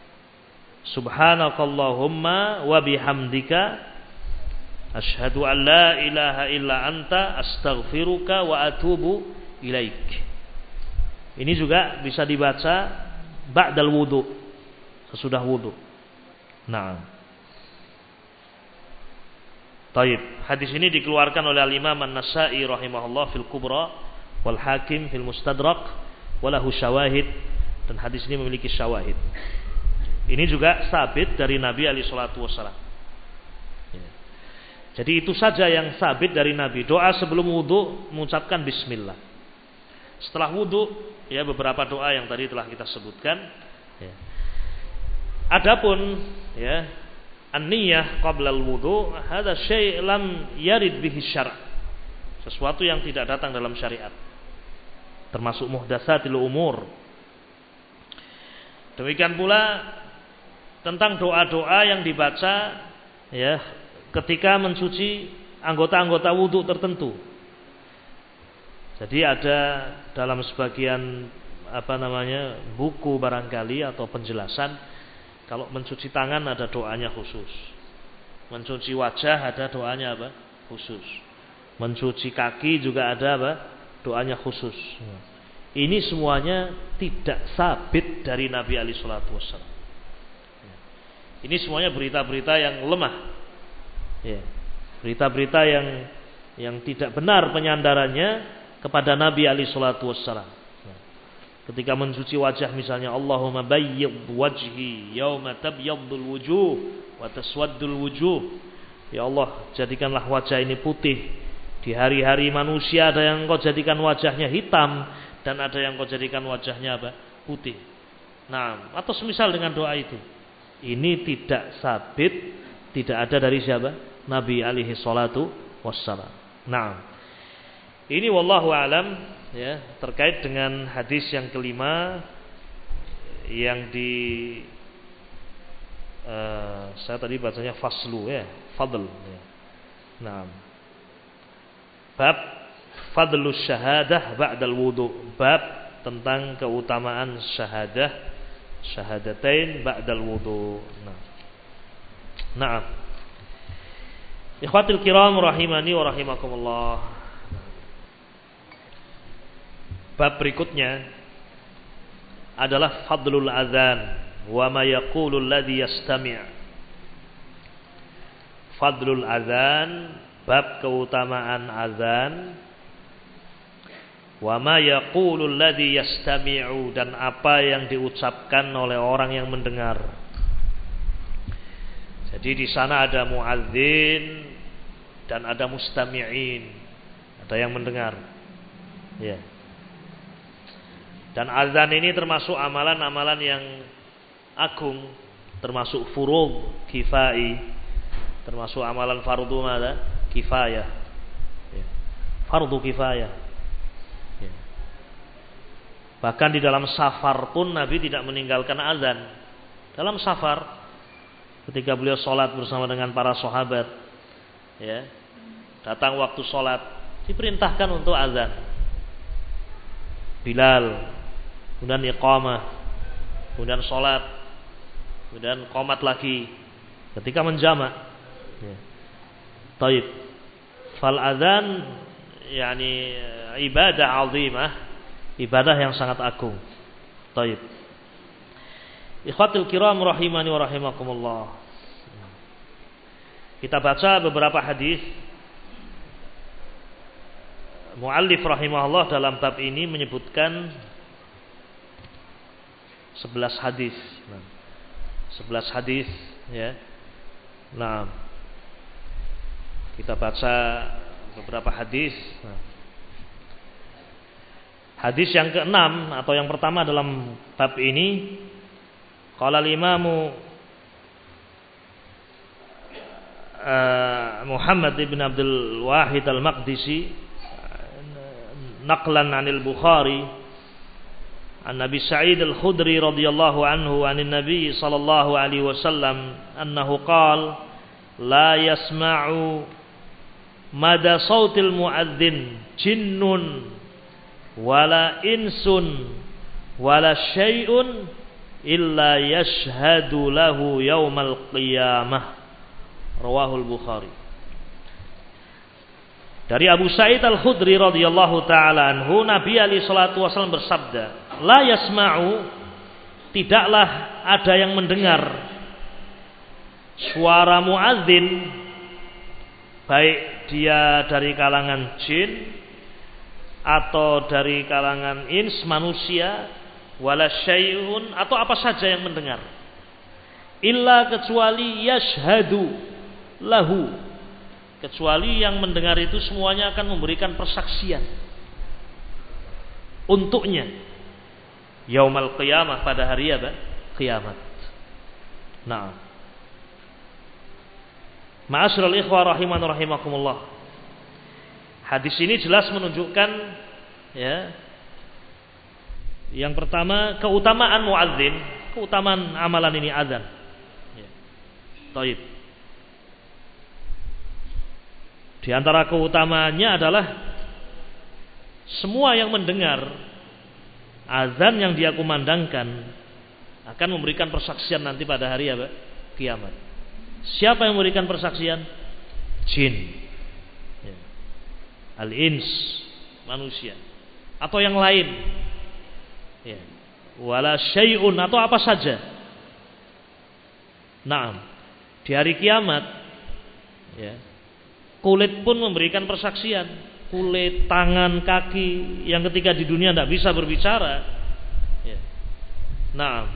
Subhanakallahumma wa bihamdika asyhadu an la ilaha illa anta astaghfiruka wa atubu ilaik. Ini juga bisa dibaca ba'dal wudu, sesudah wudu. Nah, taib. Hadis ini dikeluarkan oleh Al-Imam An-Nasa'i rahimahullah fil Kubra, wal Hakim fil Mustadrak, walahu syawahid, dan hadis ini memiliki syawahid. Ini juga sabit dari Nabi alaihi salatu wasallam. Jadi itu saja yang sabit dari Nabi. Doa sebelum wudu mengucapkan bismillah. Setelah wudu, ya, beberapa doa yang tadi telah kita sebutkan. Ya. Adapun, ya, an-niyah qabla al-wudu, hadza syai' lam yarid bihi syara'. Sesuatu yang tidak datang dalam syariat. Termasuk muhdatsatil umur. Demikian pula tentang doa-doa yang dibaca, ya, ketika mencuci anggota-anggota wudu tertentu. Jadi ada dalam sebagian buku barangkali atau penjelasan, kalau mencuci tangan ada doanya khusus. Mencuci wajah ada doanya apa? Khusus. Mencuci kaki juga ada apa? Doanya khusus. Ini semuanya tidak sabit dari Nabi alaihi salatu wassalam. Ini semuanya berita-berita yang lemah. Ya. Berita-berita yang tidak benar penyandarannya kepada Nabi alaihi salatu wassalam. Ketika mencuci wajah misalnya, Allahumma bayyid wajhi yauma tabyaddul wujuh wa taswaddul wujuh. Ya Allah, jadikanlah wajah ini putih. Di hari-hari manusia ada yang Engkau jadikan wajahnya hitam dan ada yang Engkau jadikan wajahnya apa? Putih. Nah, atau semisal dengan doa itu. Ini tidak sabit, tidak ada dari siapa? Nabi alaihi salatu wassalam. Nah, ini wallahu alam ya, terkait dengan hadis yang kelima yang saya tadi bacanya faslu ya, fadl ya. Nah, bab fadlus syahadah ba'dal wudu, bab tentang keutamaan syahadatain ba'dal wudu. Nah, ikhwatul kiram rahimani wa rahimakumullah. Bab berikutnya adalah fadlul adzan wa ma yaqulu alladhi yastami'. Fadlul adzan, bab keutamaan azan, wa ma yaqulu alladhi yastami'u, dan apa yang diucapkan oleh orang yang mendengar. Jadi di sana ada muadzin dan ada mustami'in, ada yang mendengar. Ya. Dan azan ini termasuk amalan-amalan yang agung, termasuk furud kifai, termasuk amalan fardu mana? Kifayah. Ya. Fardu kifayah. Ya. Bahkan di dalam safar pun Nabi tidak meninggalkan azan. Dalam safar, ketika beliau sholat bersama dengan para sahabat, ya, datang waktu sholat, diperintahkan untuk azan. Bilal, kemudian iqamah, kemudian sholat, kemudian qomat lagi ketika menjamak. Ya. Taib. Fal adzan yani ibadah azimah, ibadah yang sangat agung. Taib. Ikhwatul kiram rahimani wa rahimakumullah. Kita baca beberapa hadis. Muallif rahimahullah dalam bab ini menyebutkan 11 hadis. 11 hadis ya. Nah, kita baca beberapa hadis. Hadis yang ke-6 atau yang pertama dalam bab ini, qala al-Imam Muhammad ibn Abdul Wahid al-Maqdisi naqlan 'anil Bukhari an Nabi Sa'id al-Khudri radhiyallahu anhu 'anil Nabi sallallahu alaihi wasallam annahu qala la yasma'u mada sautil muadzin jinnun wala insun wala syai'un illa yashhadu lahu yaumal qiyamah. Rawahul Bukhari. Dari Abu Sa'id al-Khudri radhiyallahu taala anhu, Nabi alaihi salatu wasallam bersabda, la yasma'u, tidaklah ada yang mendengar suara muadzin, baik dia dari kalangan jin atau dari kalangan ins manusia, wala syai'un, atau apa saja yang mendengar, illa kecuali yashhadu lahu, kecuali yang mendengar itu semuanya akan memberikan persaksian untuknya yaumal qiyamah, pada hari apa? Kiamat. Nah, ma'asyiral ikhwah rahiman rahimakumullah, hadis ini jelas menunjukkan ya, yang pertama keutamaan muadzin, keutamaan amalan ini azan. Ya. Taib. Di antara keutamaannya adalah semua yang mendengar azan yang dia kumandangkan akan memberikan persaksian nanti pada hari apa? Kiamat. Siapa yang memberikan persaksian? Jin. Ya. Al-ins, manusia. Atau yang lain. Ya. Wala syai'un, atau apa saja. Naam. Di hari kiamat, ya, kulit pun memberikan persaksian. Kulit, tangan, kaki yang ketika di dunia tidak bisa berbicara. Ya. Naam.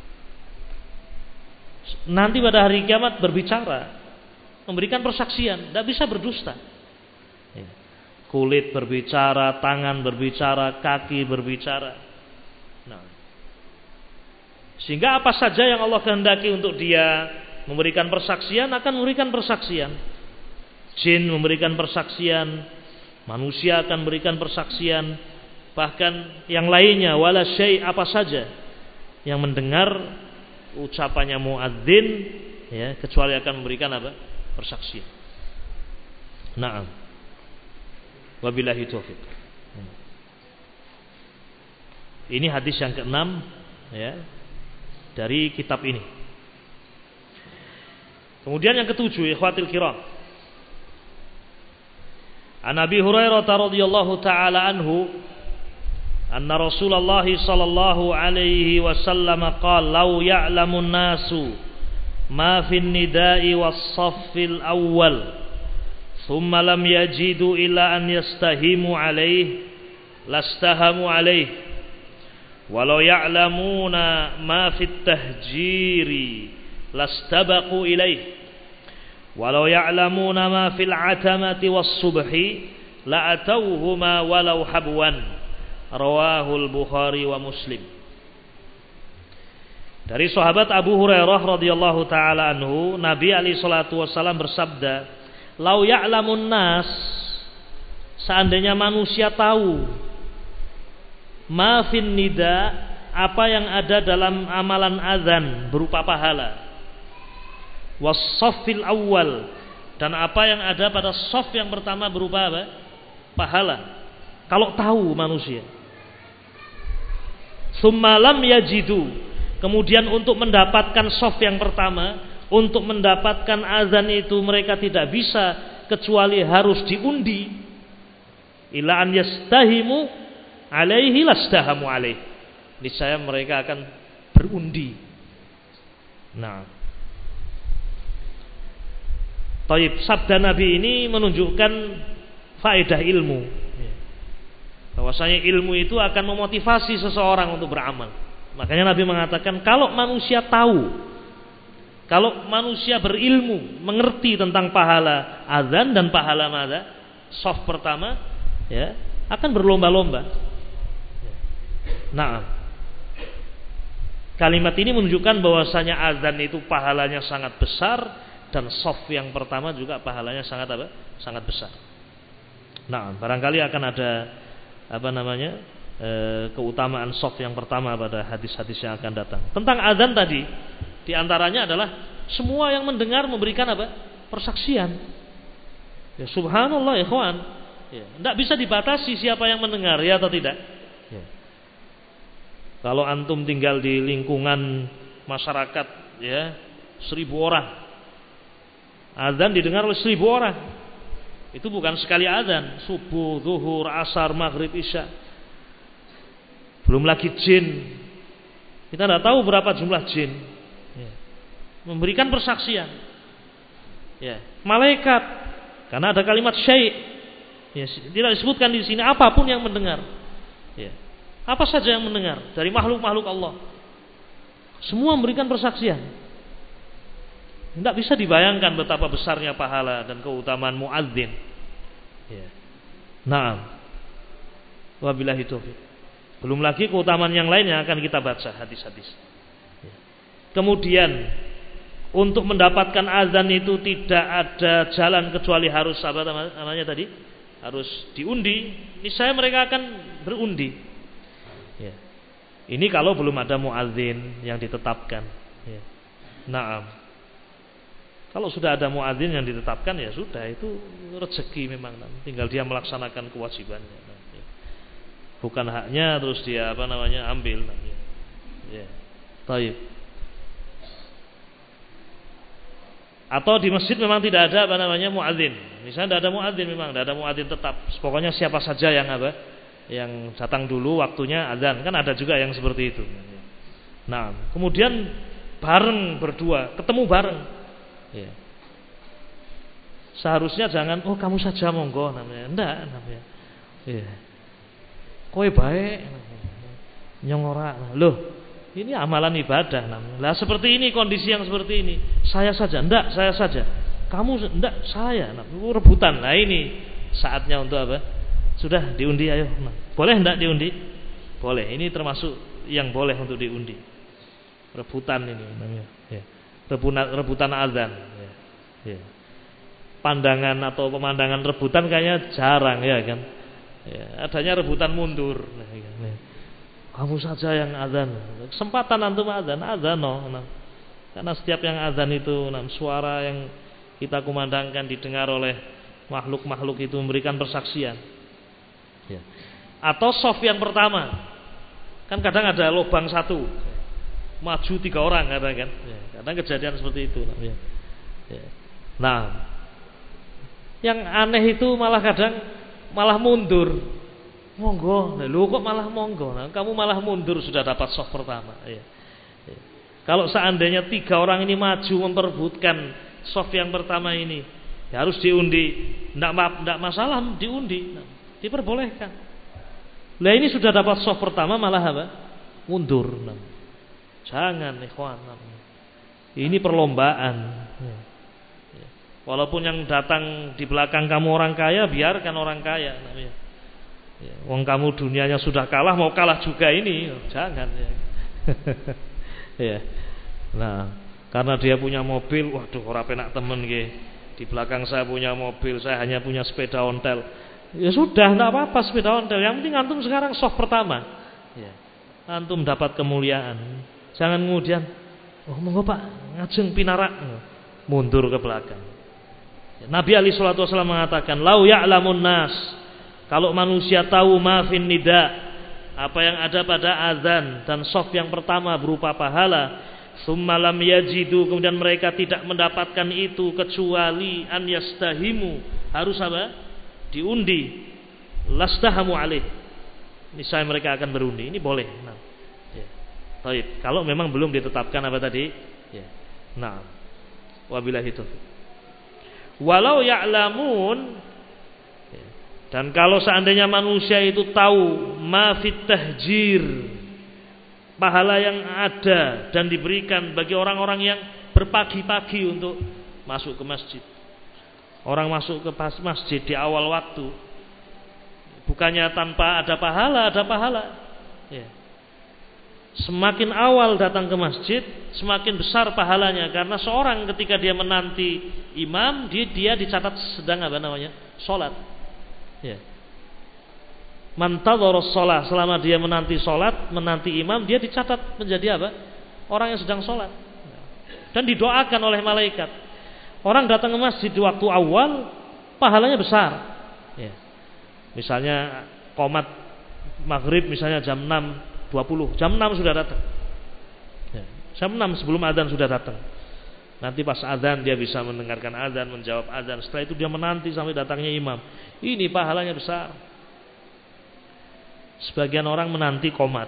Nanti pada hari kiamat berbicara, memberikan persaksian, tidak bisa berdusta. Ya. Kulit berbicara, tangan berbicara, kaki berbicara. Nah. Sehingga apa saja yang Allah kehendaki untuk dia memberikan persaksian akan memberikan persaksian. Jin memberikan persaksian, manusia akan memberikan persaksian, bahkan yang lainnya, wala syai', apa saja yang mendengar ucapannya muadzin, ya, kecuali akan memberikan apa? Persaksian. Naam. Wabillahi taufiq. Ini hadis yang ke-6, ya, dari kitab ini. Kemudian yang ke-7, ikhwatil kiram. An Abi Hurairah radhiyallahu taala anhu anna Rasulullah sallallahu alaihi wasallam qala law ya'lamun nasu ma fin nida'i was-saffil awwal thumma lam yajidu illa an yastahimu alaihi lastahamu alaihi walau ya'lamuna ma fit tahjiri lastabaqu ilaihi walau ya'lamuna ma fil 'atamati was-subhi la'atawhuma walau habwan. Rawahul Bukhari wa Muslim. Dari sahabat Abu Hurairah radhiyallahu taala anhu, Nabi alaihi salatu wasallam bersabda, "Lau ya'lamun nas", seandainya manusia tahu, ma fin nida, apa yang ada dalam amalan azan berupa pahala, was-saffil awwal, dan apa yang ada pada shaf yang pertama berupa apa? Pahala. Kalau tahu manusia, summalam yajidu, kemudian untuk mendapatkan shaf yang pertama, untuk mendapatkan azan itu mereka tidak bisa kecuali harus diundi, ila an yastahimu alaihi lastahamu alaihi, niscaya mereka akan berundi. Nah, taib, sabda Nabi ini menunjukkan faedah ilmu, bahwasanya ilmu itu akan memotivasi seseorang untuk beramal. Makanya Nabi mengatakan, kalau manusia tahu, kalau manusia berilmu, mengerti tentang pahala azan dan pahala mada, shaf pertama, ya, akan berlomba-lomba. Nah, kalimat ini menunjukkan bahwasanya azan itu pahalanya sangat besar, dan shaf yang pertama juga pahalanya sangat apa? Sangat besar. Nah, barangkali akan ada keutamaan shaf yang pertama pada hadis-hadis yang akan datang. Tentang azan tadi, diantaranya adalah semua yang mendengar memberikan apa? Persaksian. Ya, subhanallah ya ikhwan. Ya, tidak bisa dibatasi siapa yang mendengar, ya atau tidak. Ya. Kalau antum tinggal di lingkungan masyarakat, ya, 1000 orang, azan didengar oleh 1000 orang. Itu bukan sekali azan, subuh, zuhur, asar, maghrib, isya. Belum lagi jin. Kita tidak tahu berapa jumlah jin. Ya. Memberikan persaksian. Ya. Malaikat, karena ada kalimat syai'. Ya. Tidak disebutkan di sini apapun yang mendengar. Ya. Apa saja yang mendengar dari makhluk-makhluk Allah, semua memberikan persaksian. Tidak bisa dibayangkan betapa besarnya pahala dan keutamaan muadzin. Ya. Naam. Wabillahi taufiq. Belum lagi keutamaan yang lain yang akan kita baca hadis-hadis. Ya. Kemudian untuk mendapatkan azan itu tidak ada jalan kecuali harus apa namanya tadi? Harus diundi. Niscaya mereka akan berundi. Ya. Ini kalau belum ada muadzin yang ditetapkan. Ya. Naam. Kalau sudah ada muadzin yang ditetapkan, ya sudah, itu rezeki memang, tinggal dia melaksanakan kewajibannya. Bukan haknya terus dia ambil. Ya. Taib. Atau di masjid memang tidak ada muadzin. Misalnya tidak ada muadzin, memang tidak ada muadzin tetap. Pokoknya siapa saja yang yang datang dulu waktunya azan. Kan ada juga yang seperti itu. Nah, kemudian bareng berdua, ketemu bareng. Ya. Seharusnya jangan, oh kamu saja monggo namanya. Enggak namanya. Ya. Kowe baik. Nyong ora. Loh, ini amalan ibadah namanya. Lah seperti ini, kondisi yang seperti ini. Saya saja, enggak, saya saja. Kamu enggak, saya. Nah, rebutan. Nah, ini saatnya untuk apa? Sudah diundi, ayo. Nah, boleh enggak diundi? Boleh. Ini termasuk yang boleh untuk diundi. Rebutan ini namanya. Ya. Rebutan azan. Ya. Ya. Pandangan atau pemandangan rebutan kayaknya jarang ya kan. Ya, adanya rebutan mundur. Nah, ya. Kamu saja yang azan. Kesempatan antum azan, no. Nah, karena setiap yang azan itu suara yang kita kumandangkan didengar oleh makhluk-makhluk itu memberikan persaksian. Ya. Atau soft yang pertama. Kan kadang ada lubang satu. Maju 3 orang kadang kan. Ya, kadang kejadian seperti itu. Ya. Ya. Nah, yang aneh itu malah kadang malah mundur. Monggo, lu kok malah monggo? Nah, kamu malah mundur sudah dapat soft pertama. Ya. Ya. Kalau seandainya 3 orang ini maju memperebutkan soft yang pertama ini, ya harus diundi. Nggak masalah diundi, nah, diperbolehkan. Lah ini sudah dapat soft pertama malah apa? Mundur. Nah. Jangan, ikhwan. Nah. Ini perlombaan. Ya. Ya. Walaupun yang datang di belakang kamu orang kaya, biarkan orang kaya. Nah, ya. Ya, wong kamu dunianya sudah kalah, mau kalah juga ini, jangan ya. Ya. Nah, karena dia punya mobil, waduh ora penak temen nggih. Di belakang saya punya mobil, saya hanya punya sepeda ontel. Ya sudah, enggak apa-apa sepeda ontel. Yang penting antum sekarang soft pertama. Ya. Antum dapat kemuliaan. Jangan kemudian, oh monggo Pak, ngajeng pinarak, mundur ke belakang. Ya, Nabi alaihi salatu wasallam mengatakan, "Lau ya'lamun nas." Kalau manusia tahu mafin nida, apa yang ada pada azan dan soft yang pertama berupa pahala, summa lam yajidu, kemudian mereka tidak mendapatkan itu kecuali an yastahimu, harus apa? Diundi. Lastahamu alaih. Niscaya mereka akan berundi. Ini boleh. Nah. Ya. Baik, kalau memang belum ditetapkan apa tadi? Ya. Nah. Wabillahi taufiq. Walau ya'lamun, dan kalau seandainya manusia itu tahu ma fit tahjir, pahala yang ada dan diberikan bagi orang-orang yang berpagi-pagi untuk masuk ke masjid. Orang masuk ke masjid di awal waktu, bukannya tanpa ada pahala, ada pahala. Ya. Semakin awal datang ke masjid, semakin besar pahalanya, karena seorang ketika dia menanti imam, dia dicatat sedang apa namanya? Salat. Ya. Mantadharas shalah, selama dia menanti salat, menanti imam, dia dicatat menjadi apa? Orang yang sedang salat. Dan didoakan oleh malaikat. Orang datang ke masjid di waktu awal, pahalanya besar. Ya. Misalnya qomat maghrib misalnya jam 6.20, jam 6 sudah datang. Ya. Jam 6 sebelum adzan sudah datang. Nanti pas adzan dia bisa mendengarkan adzan, menjawab adzan. Setelah itu dia menanti sampai datangnya imam. Ini pahalanya besar. Sebagian orang menanti qomat.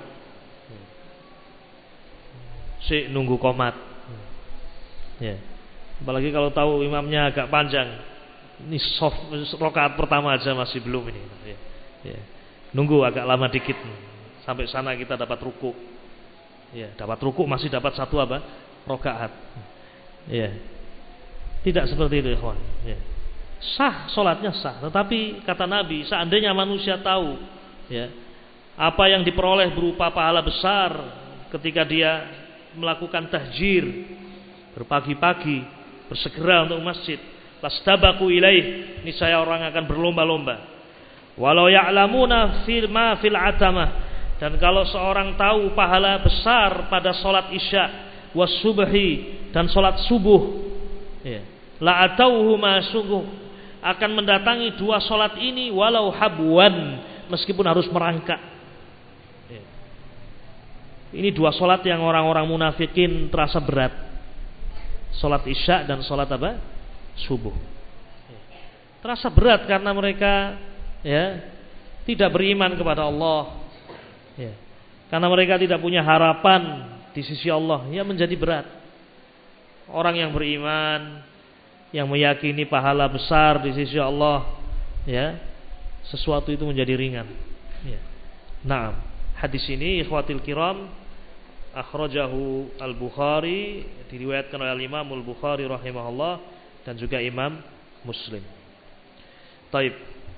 Nunggu qomat. Ya. Apalagi kalau tahu imamnya agak panjang. Ini soft rakaat pertama aja masih belum ini. Ya. Ya. Nunggu agak lama dikit. Sampai sana kita dapat ruku. Ya, dapat ruku masih dapat satu apa? Rakaat. Ya. Tidak seperti itu, ikhwan. Ya. Sah, salatnya sah. Tetapi kata Nabi, seandainya manusia tahu, ya, apa yang diperoleh berupa pahala besar ketika dia melakukan tahjir, berpagi-pagi, bersegera untuk masjid, lastabaku ilaih, niscaya orang akan berlomba-lomba. Walau ya'lamuna ma fil atamah, dan kalau seorang tahu pahala besar pada salat isya wasubhi dan salat subuh, ya, la atauhu ma sungguh akan mendatangi 2 salat ini walau habwan, meskipun harus merangkak. Ya. Ini 2 salat yang orang-orang munafikin terasa berat. Salat Isya dan salat apa? Subuh. Terasa berat karena mereka ya tidak beriman kepada Allah. Ya. Karena mereka tidak punya harapan di sisi Allah, ya menjadi berat. Orang yang beriman, yang meyakini pahala besar di sisi Allah, ya, sesuatu itu menjadi ringan. Ya. Nah, hadis ini ikhwatil kiram akhrajahu Al-Bukhari, diriwayatkan oleh Imam Al-Bukhari rahimahullah dan juga Imam Muslim. Taib.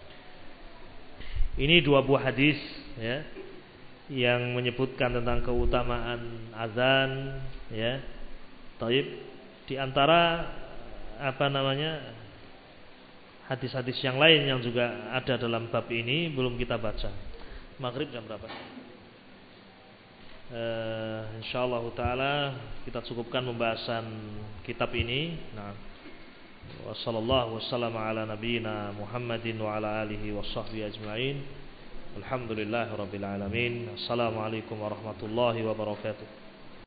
Ini dua buah hadis ya yang menyebutkan tentang keutamaan azan ya. Taib. Di antara hadis-hadis yang lain yang juga ada dalam bab ini belum kita baca. Maghrib jam berapa? Insyaallah taala kita cukupkan pembahasan kitab ini. Nah, wassallallahu wassalamu ala nabiyyina Muhammadin wa ala alihi washabbihi ajmain. Alhamdulillahirabbil alamin. Assalamualaikum warahmatullahi wabarakatuh.